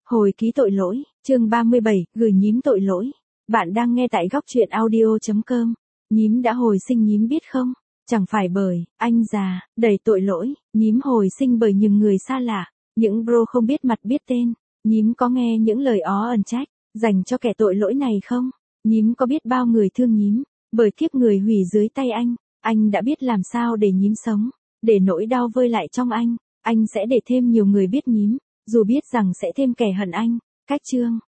Hồi ký tội lỗi, chương 37, gửi nhím tội lỗi. Bạn đang nghe tại góc truyện audio.com. Nhím đã hồi sinh nhím biết không? Chẳng phải bởi, anh già, đầy tội lỗi, nhím hồi sinh bởi những người xa lạ, những bro không biết mặt biết tên. Nhím có nghe những lời ó ẩn trách, dành cho kẻ tội lỗi này không? Nhím có biết bao người thương nhím, bởi kiếp người hủy dưới tay anh đã biết làm sao để nhím sống, để nỗi đau vơi lại trong anh sẽ để thêm nhiều người biết nhím, dù biết rằng sẽ thêm kẻ hận anh. Cách chương